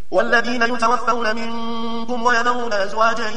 والذين يتوفون منكم ويذرون أزواجا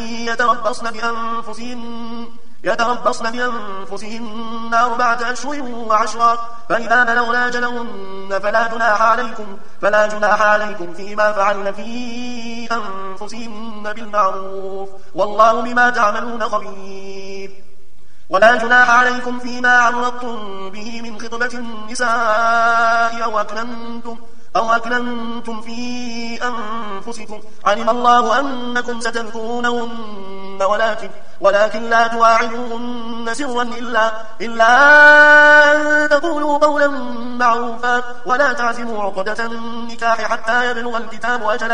يتربصن بأنفسهن 4 أشهر و10 فإذا بلغن أجلهن فلا جناح عليكم فيما فعلن في أنفسهن بالمعروف والله بما تعملون خبير. ولا جناح عليكم فيما عرضتم به من خطبة النساء أو أكننتم في أنفسكم علم الله أنكم ستذكرونهن ولكن لا تواعدوهن سرا إلا أن تقولوا قولا معروفا ولا تعزموا عقدة النكاح حتى يبلغ الكتاب أجله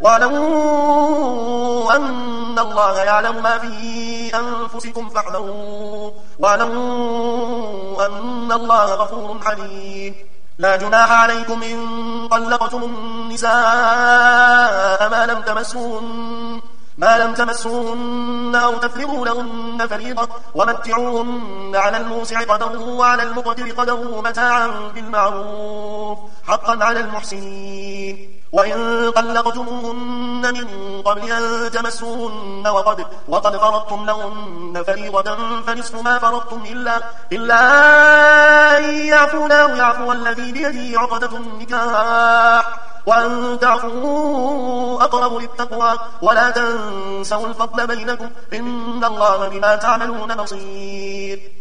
واعلموا أن الله يعلم ما في أنفسكم فاحذروا واعلموا أن الله غفور حليم. لا جناح عليكم إن طلقتم النساء ما لم تمسوهن أو تفرضوا لهن فريضة ومتعوهن على الموسع قدره وعلى المقتر قدره متاعا بالمعروف حقا على المحسنين. وإن طلقتموهن من قبل أن تمسوهن وقد فرضتم لهن فريضة فنصف ما فرضتم إلا أن يعفونا ويعفو الذي بيده عقدة النكاح وأن تعفوا أقرب للتقوى ولا تنسوا الفضل بينكم إن الله بما تعملون بصير.